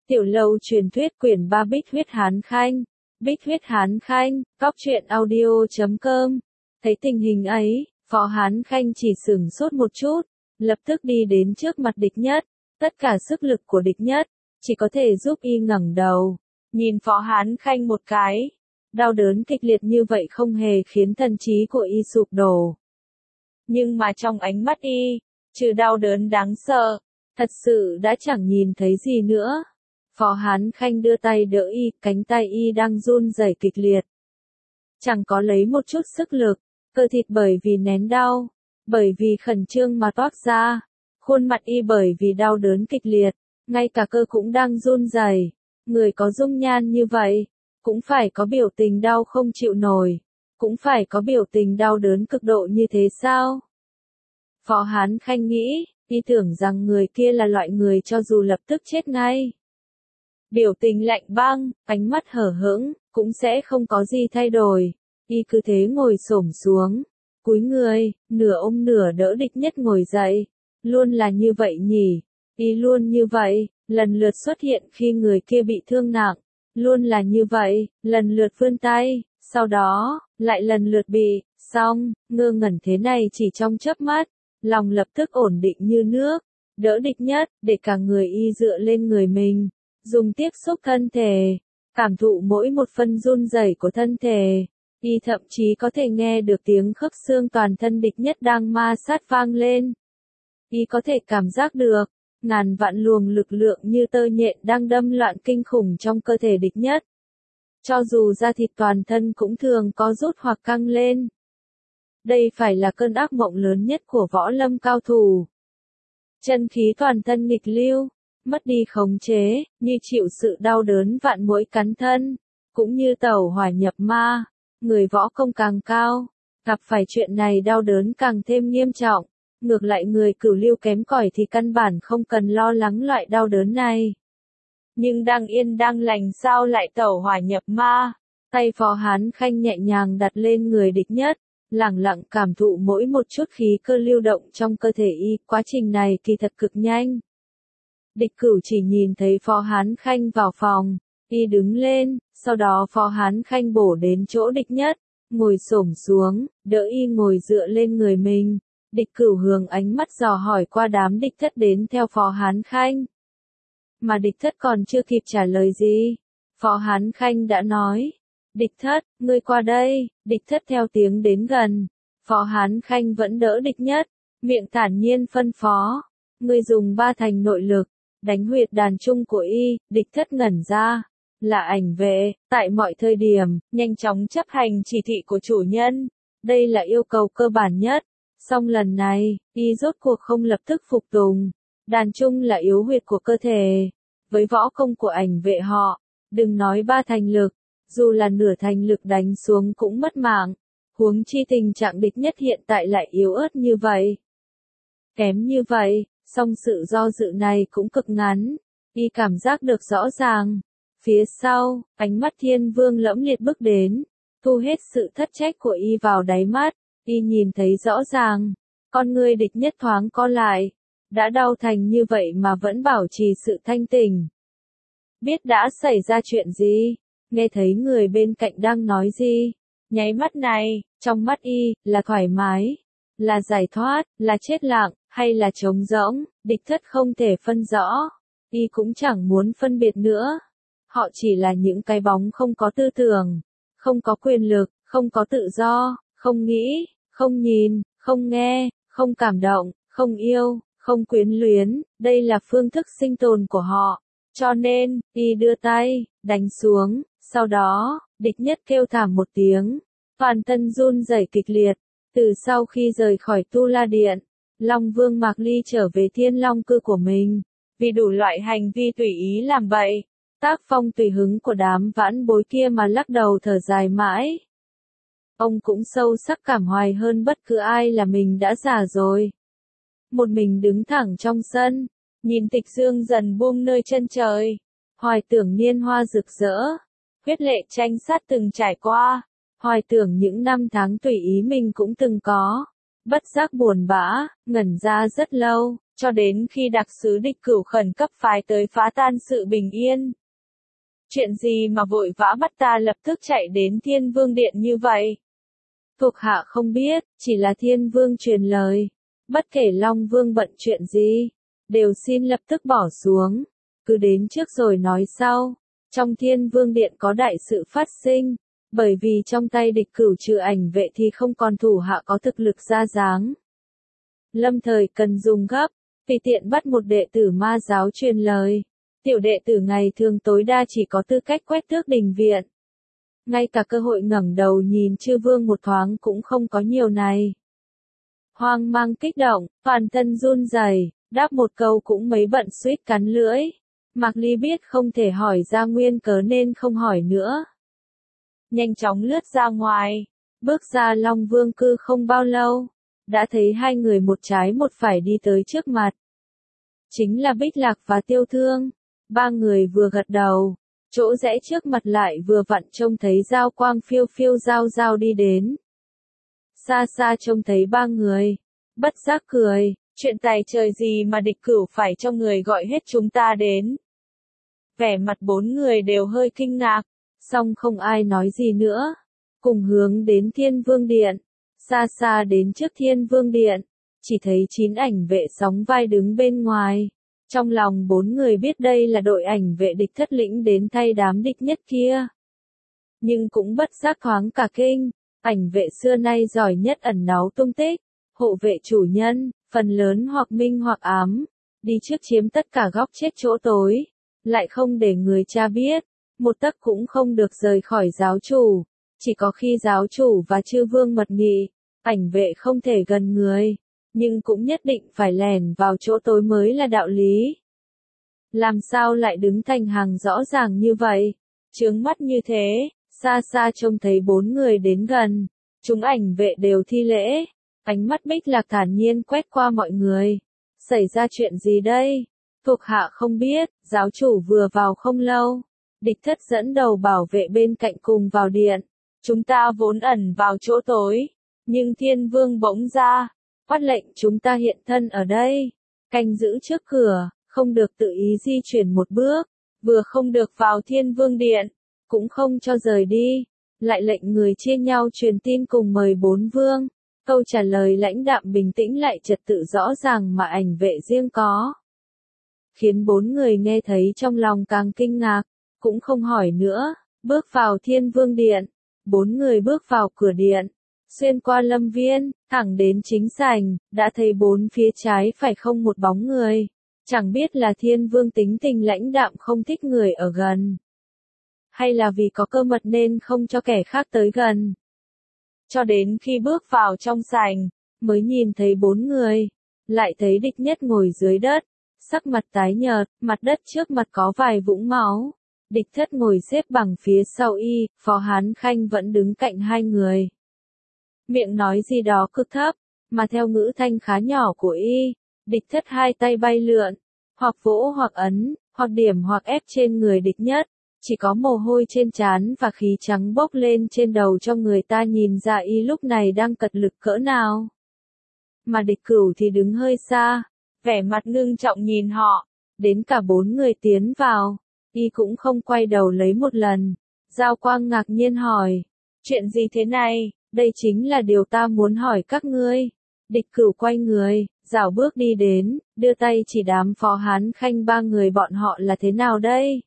Tiểu lâu truyền thuyết quyển 3 Bích huyết Hán Khanh. Bích huyết Hán Khanh, cóc.audio.com. Thấy tình hình ấy, Phó Hán Khanh chỉ sửng sốt một chút, lập tức đi đến trước mặt địch nhất. Tất cả sức lực của địch nhất, chỉ có thể giúp y ngẩng đầu, nhìn Phó Hán Khanh một cái. Đau đớn kịch liệt như vậy không hề khiến thần trí của y sụp đổ. Nhưng mà trong ánh mắt y, trừ đau đớn đáng sợ, thật sự đã chẳng nhìn thấy gì nữa. Phó Hán Khanh đưa tay đỡ y, cánh tay y đang run rẩy kịch liệt. Chẳng có lấy một chút sức lực, cơ thịt bởi vì nén đau, bởi vì khẩn trương mà toát ra. Khuôn mặt y bởi vì đau đớn kịch liệt, ngay cả cơ cũng đang run rẩy. Người có dung nhan như vậy, cũng phải có biểu tình đau không chịu nổi, cũng phải có biểu tình đau đớn cực độ như thế sao? Phó Hán Khanh nghĩ, y tưởng rằng người kia là loại người cho dù lập tức chết ngay. Biểu tình lạnh băng, ánh mắt hở hững, cũng sẽ không có gì thay đổi. Y cứ thế ngồi xổm xuống, cúi người, nửa ôm nửa đỡ địch nhất ngồi dậy. Luôn là như vậy nhỉ? Y luôn như vậy, lần lượt xuất hiện khi người kia bị thương nặng. Luôn là như vậy, lần lượt vươn tay, sau đó, lại lần lượt bị, xong, ngơ ngẩn thế này chỉ trong chớp mắt, lòng lập tức ổn định như nước, đỡ địch nhất, để cả người y dựa lên người mình, dùng tiếp xúc thân thể, cảm thụ mỗi một phân run rẩy của thân thể, y thậm chí có thể nghe được tiếng khớp xương toàn thân địch nhất đang ma sát vang lên. Y có thể cảm giác được, ngàn vạn luồng lực lượng như tơ nhện đang đâm loạn kinh khủng trong cơ thể địch nhất. Cho dù da thịt toàn thân cũng thường có rút hoặc căng lên. Đây phải là cơn ác mộng lớn nhất của võ lâm cao thủ. Chân khí toàn thân nghịch lưu, mất đi khống chế, như chịu sự đau đớn vạn mũi cắn thân, cũng như tẩu hỏa nhập ma. Người võ công càng cao, gặp phải chuyện này đau đớn càng thêm nghiêm trọng. Ngược lại người cửu lưu kém cỏi thì căn bản không cần lo lắng loại đau đớn này. Nhưng đang yên đang lành sao lại tẩu hỏa nhập ma? Tay Phó Hán Khanh nhẹ nhàng đặt lên người địch nhất, lẳng lặng cảm thụ mỗi một chút khí cơ lưu động trong cơ thể y. Quá trình này kỳ thật cực nhanh. Địch Cửu chỉ nhìn thấy Phó Hán Khanh vào phòng, y đứng lên, sau đó Phó Hán Khanh bổ đến chỗ địch nhất, ngồi xổm xuống, đỡ y ngồi dựa lên người mình. Địch Cửu hướng ánh mắt dò hỏi qua đám địch thất đến theo Phó Hán Khanh. Mà địch thất còn chưa kịp trả lời gì, Phó Hán Khanh đã nói, địch thất, ngươi qua đây. Địch thất theo tiếng đến gần, Phó Hán Khanh vẫn đỡ địch nhất, miệng thản nhiên phân phó, ngươi dùng 3 thành nội lực, đánh huyệt đàn trung của y. Địch thất ngẩn ra, là ảnh vệ, tại mọi thời điểm, nhanh chóng chấp hành chỉ thị của chủ nhân, đây là yêu cầu cơ bản nhất. Song lần này, y rốt cuộc không lập tức phục tùng. Đàn trung là yếu huyệt của cơ thể. Với võ công của ảnh vệ họ, đừng nói 3 thành lực, dù là nửa thành lực đánh xuống cũng mất mạng. Huống chi tình trạng địch nhất hiện tại lại yếu ớt như vậy. Kém như vậy, song sự do dự này cũng cực ngắn. Y cảm giác được rõ ràng. Phía sau, ánh mắt Thiên Vương lẫm liệt bước đến, thu hết sự thất trách của y vào đáy mắt. Y nhìn thấy rõ ràng, con ngươi địch nhất thoáng co lại, đã đau thành như vậy mà vẫn bảo trì sự thanh tỉnh. Biết đã xảy ra chuyện gì, nghe thấy người bên cạnh đang nói gì, nháy mắt này, trong mắt y, là thoải mái, là giải thoát, là chết lặng, hay là trống rỗng, địch thất không thể phân rõ, y cũng chẳng muốn phân biệt nữa. Họ chỉ là những cái bóng không có tư tưởng, không có quyền lực, không có tự do, không nghĩ, không nhìn, không nghe, không cảm động, không yêu, không quyến luyến, đây là phương thức sinh tồn của họ. Cho nên, y đưa tay, đánh xuống, sau đó, địch nhất kêu thảm một tiếng, toàn thân run rẩy kịch liệt. Từ sau khi rời khỏi Tu La Điện, Long Vương Mạc Ly trở về Thiên Long cư của mình, vì đủ loại hành vi tùy ý làm bậy, tác phong tùy hứng của đám vãn bối kia mà lắc đầu thở dài mãi. Ông cũng sâu sắc cảm hoài hơn bất cứ ai là mình đã già rồi. Một mình đứng thẳng trong sân, nhìn tịch dương dần buông nơi chân trời, hoài tưởng niên hoa rực rỡ, huyết lệ tranh sát từng trải qua, hoài tưởng những năm tháng tùy ý mình cũng từng có, bất giác buồn bã, ngẩn ra rất lâu, cho đến khi đặc sứ Địch Cửu khẩn cấp phái tới phá tan sự bình yên. Chuyện gì mà vội vã bắt ta lập tức chạy đến Thiên Vương Điện như vậy? Thuộc hạ không biết, chỉ là Thiên Vương truyền lời. Bất kể Long Vương bận chuyện gì, đều xin lập tức bỏ xuống. Cứ đến trước rồi nói sau. Trong Thiên Vương Điện có đại sự phát sinh, bởi vì trong tay Địch Cửu trừ ảnh vệ thì không còn thủ hạ có thực lực ra dáng. Lâm thời cần dùng gấp, vì tiện bắt một đệ tử ma giáo truyền lời. Tiểu đệ tử ngày thường tối đa chỉ có tư cách quét tước đình viện. Ngay cả cơ hội ngẩng đầu nhìn chư vương một thoáng cũng không có nhiều này. Hoang mang kích động, toàn thân run rẩy, đáp một câu cũng mấy bận suýt cắn lưỡi. Mạc Ly biết không thể hỏi ra nguyên cớ nên không hỏi nữa. Nhanh chóng lướt ra ngoài, bước ra Long Vương cư không bao lâu, đã thấy hai người một trái một phải đi tới trước mặt. Chính là Bích Lạc và Tiêu Thương. Ba người vừa gật đầu, chỗ rẽ trước mặt lại vừa vặn trông thấy Giao Quang phiêu phiêu giao giao đi đến. Xa xa trông thấy ba người, bất giác cười, chuyện tài trời gì mà Địch Cửu phải cho người gọi hết chúng ta đến. Vẻ mặt bốn người đều hơi kinh ngạc, song không ai nói gì nữa, cùng hướng đến Thiên Vương Điện. Xa xa đến trước Thiên Vương Điện, chỉ thấy 9 ảnh vệ sóng vai đứng bên ngoài. Trong lòng bốn người biết đây là đội ảnh vệ Địch Thất lĩnh đến thay đám địch nhất kia. Nhưng cũng bất giác thoáng cả kinh, ảnh vệ xưa nay giỏi nhất ẩn náu tung tích, hộ vệ chủ nhân, phần lớn hoặc minh hoặc ám, đi trước chiếm tất cả góc chết chỗ tối, lại không để người cha biết, một tấc cũng không được rời khỏi giáo chủ, chỉ có khi giáo chủ và chư vương mật nghị, ảnh vệ không thể gần người. Nhưng cũng nhất định phải lèn vào chỗ tối mới là đạo lý. Làm sao lại đứng thành hàng rõ ràng như vậy? Chướng mắt như thế, xa xa trông thấy bốn người đến gần. Chúng ảnh vệ đều thi lễ. Ánh mắt Bích Lạc thản nhiên quét qua mọi người. Xảy ra chuyện gì đây? Thuộc hạ không biết, giáo chủ vừa vào không lâu. Địch Thất dẫn đầu bảo vệ bên cạnh cùng vào điện. Chúng ta vốn ẩn vào chỗ tối. Nhưng Thiên Vương bỗng ra. Phát lệnh chúng ta hiện thân ở đây, canh giữ trước cửa, không được tự ý di chuyển một bước, vừa không được vào Thiên Vương Điện, cũng không cho rời đi, lại lệnh người chia nhau truyền tin cùng mời bốn vương. Câu trả lời lãnh đạm bình tĩnh lại trật tự rõ ràng mà ảnh vệ riêng có. Khiến bốn người nghe thấy trong lòng càng kinh ngạc, cũng không hỏi nữa, bước vào Thiên Vương Điện, bốn người bước vào cửa điện. Xuyên qua lâm viên, thẳng đến chính sảnh, đã thấy bốn phía trái phải không một bóng người. Chẳng biết là Thiên Vương tính tình lãnh đạm không thích người ở gần. Hay là vì có cơ mật nên không cho kẻ khác tới gần. Cho đến khi bước vào trong sảnh, mới nhìn thấy bốn người. Lại thấy Địch Nhất ngồi dưới đất, sắc mặt tái nhợt, mặt đất trước mặt có vài vũng máu. Địch Thất ngồi xếp bằng phía sau y, Phó Hán Khanh vẫn đứng cạnh hai người. Miệng nói gì đó cực thấp, mà theo ngữ thanh khá nhỏ của y, Địch Thất hai tay bay lượn, hoặc vỗ hoặc ấn, hoặc điểm hoặc ép trên người Địch Nhất, chỉ có mồ hôi trên trán và khí trắng bốc lên trên đầu cho người ta nhìn ra y lúc này đang cật lực cỡ nào. Mà Địch Cửu thì đứng hơi xa, vẻ mặt ngưng trọng nhìn họ, đến cả bốn người tiến vào, y cũng không quay đầu lấy một lần. Giao Quang ngạc nhiên hỏi, chuyện gì thế này? Đây chính là điều ta muốn hỏi các ngươi. Địch Cửu quay người, rảo bước đi đến, đưa tay chỉ đám Phó Hán Khanh ba người bọn họ là thế nào đây?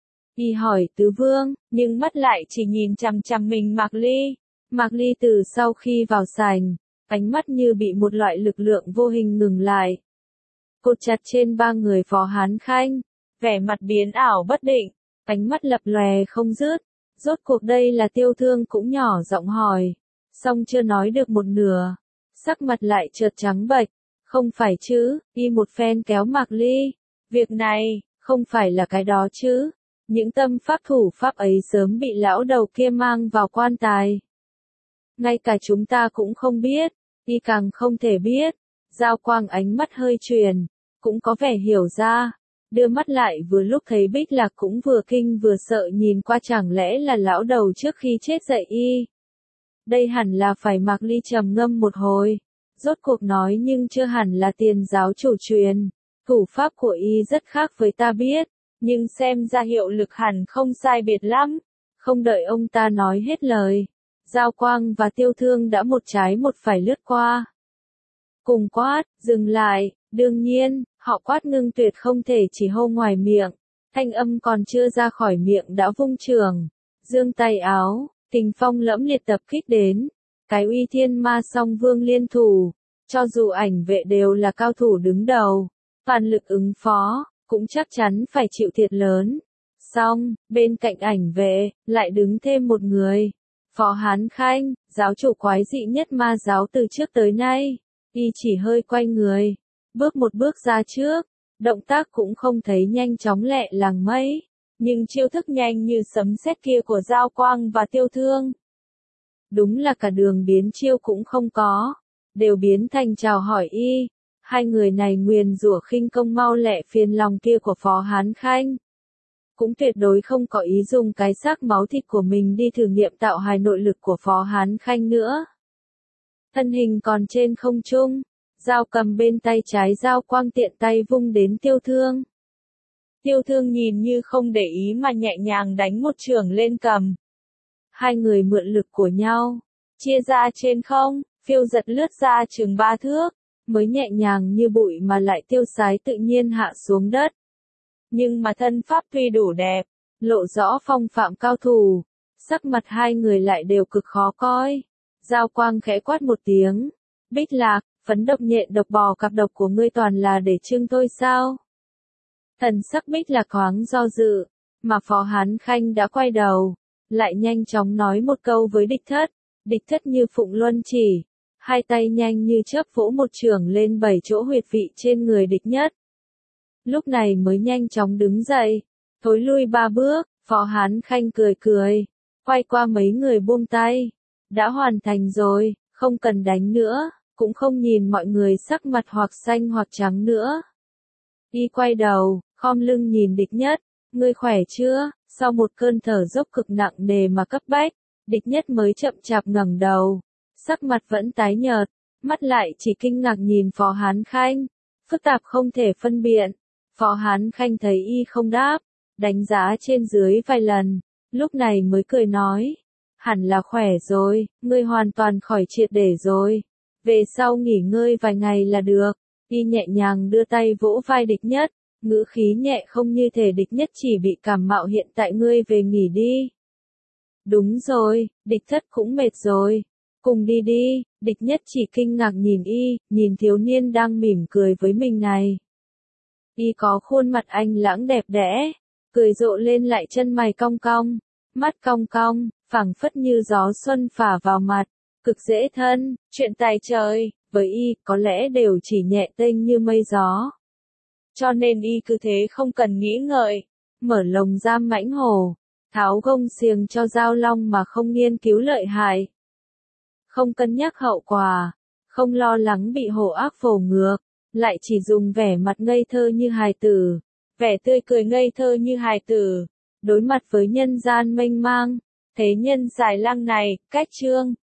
Y hỏi tứ vương, nhưng mắt lại chỉ nhìn chằm chằm mình Mạc Ly. Mạc Ly từ sau khi vào sảnh, ánh mắt như bị một loại lực lượng vô hình ngừng lại. Cột chặt trên ba người Phó Hán Khanh, vẻ mặt biến ảo bất định, ánh mắt lập lòe không dứt. Rốt cuộc đây là Tiêu Thương cũng nhỏ giọng hỏi. Xong chưa nói được một nửa, sắc mặt lại chợt trắng bệch, không phải chứ, y một phen kéo Mạc Ly, việc này, không phải là cái đó chứ, những tâm pháp thủ pháp ấy sớm bị lão đầu kia mang vào quan tài. Ngay cả chúng ta cũng không biết, y càng không thể biết. Giao Quang ánh mắt hơi truyền, cũng có vẻ hiểu ra, đưa mắt lại vừa lúc thấy Bích Lạc cũng vừa kinh vừa sợ nhìn qua, chẳng lẽ là lão đầu trước khi chết dạy y. Đây hẳn là phải. Mạc Ly trầm ngâm một hồi, Rốt cuộc nói nhưng chưa hẳn là tiền giáo chủ truyền. Thủ pháp của y rất khác với ta biết, nhưng xem ra hiệu lực hẳn không sai biệt lắm. Không đợi ông ta nói hết lời, Giao Quang và Tiêu Thương đã một trái một phải lướt qua. Cùng quát, dừng lại, đương nhiên, họ quát ngưng tuyệt không thể chỉ hô ngoài miệng. Thanh âm còn chưa ra khỏi miệng đã vung trường, giương tay áo, kình phong lẫm liệt tập kích đến. Cái uy thiên ma song vương liên thủ, cho dù ảnh vệ đều là cao thủ đứng đầu, toàn lực ứng phó, cũng chắc chắn phải chịu thiệt lớn. Xong, bên cạnh ảnh vệ, lại đứng thêm một người. Phó Hán Khanh, giáo chủ quái dị nhất ma giáo từ trước tới nay. Y chỉ hơi quay người, bước một bước ra trước, động tác cũng không thấy nhanh chóng lẹ làng mấy, nhưng chiêu thức nhanh như sấm sét kia của Giao Quang và Tiêu Thương. Đúng là cả đường biến chiêu cũng không có, đều biến thành chào hỏi y. Hai người này nguyền rủa khinh công mau lẹ phiền lòng kia của Phó Hán Khanh. Cũng tuyệt đối không có ý dùng cái xác máu thịt của mình đi thử nghiệm tạo hài nội lực của Phó Hán Khanh nữa. Thân hình còn trên không trung, dao cầm bên tay trái Giao Quang tiện tay vung đến Tiêu Thương. Tiêu Thương nhìn như không để ý mà nhẹ nhàng đánh một chưởng lên cầm. Hai người mượn lực của nhau, chia ra trên không, phiêu giật lướt ra chừng 3 thước, mới nhẹ nhàng như bụi mà lại tiêu sái tự nhiên hạ xuống đất. Nhưng mà thân pháp tuy đủ đẹp, lộ rõ phong phạm cao thủ, sắc mặt hai người lại đều cực khó coi. Giao Quang khẽ quát một tiếng, Bích Lạc, phấn độc nhện độc bò cặp độc của ngươi toàn là để trưng thôi sao? Thần sắc Bích Lạc thoáng do dự, mà Phó Hán Khanh đã quay đầu, lại nhanh chóng nói một câu với địch thất như phụng luân chỉ, hai tay nhanh như chớp vỗ một chưởng lên 7 chỗ huyệt vị trên người địch nhất. Lúc này mới nhanh chóng đứng dậy, thối lui 3 bước, Phó Hán Khanh cười cười, quay qua mấy người buông tay, đã hoàn thành rồi, không cần đánh nữa, cũng không nhìn mọi người sắc mặt hoặc xanh hoặc trắng nữa. Y quay đầu, khom lưng nhìn địch nhất, ngươi khỏe chưa? Sau một cơn thở dốc cực nặng nề mà cấp bách, địch nhất mới chậm chạp ngẩng đầu, sắc mặt vẫn tái nhợt, mắt lại chỉ kinh ngạc nhìn Phó Hán Khanh, phức tạp không thể phân biện. Phó Hán Khanh thấy y không đáp, đánh giá trên dưới vài lần, lúc này mới cười nói, hẳn là khỏe rồi, ngươi hoàn toàn khỏi triệt để rồi, về sau nghỉ ngơi vài ngày là được. Y nhẹ nhàng đưa tay vỗ vai địch nhất, ngữ khí nhẹ không như thể địch nhất chỉ bị cảm mạo, hiện tại ngươi về nghỉ đi. Đúng rồi, địch thất cũng mệt rồi, cùng đi đi. Địch nhất chỉ kinh ngạc nhìn y, nhìn thiếu niên đang mỉm cười với mình này. Y có khuôn mặt anh lãng đẹp đẽ, cười rộ lên lại chân mày cong cong, mắt cong cong, phảng phất như gió xuân phả vào mặt, cực dễ thân, chuyện tài trời, với y có lẽ đều chỉ nhẹ tênh như mây gió. Cho nên y cứ thế không cần nghĩ ngợi, mở lồng giam mãnh hổ, tháo gông xiềng cho Giao Long mà không nghiên cứu lợi hại. Không cân nhắc hậu quả, không lo lắng bị hổ ác vồ ngược, lại chỉ dùng vẻ mặt ngây thơ như hài tử, vẻ tươi cười ngây thơ như hài tử, đối mặt với nhân gian mênh mang, thế nhân xài lang này, cách chương.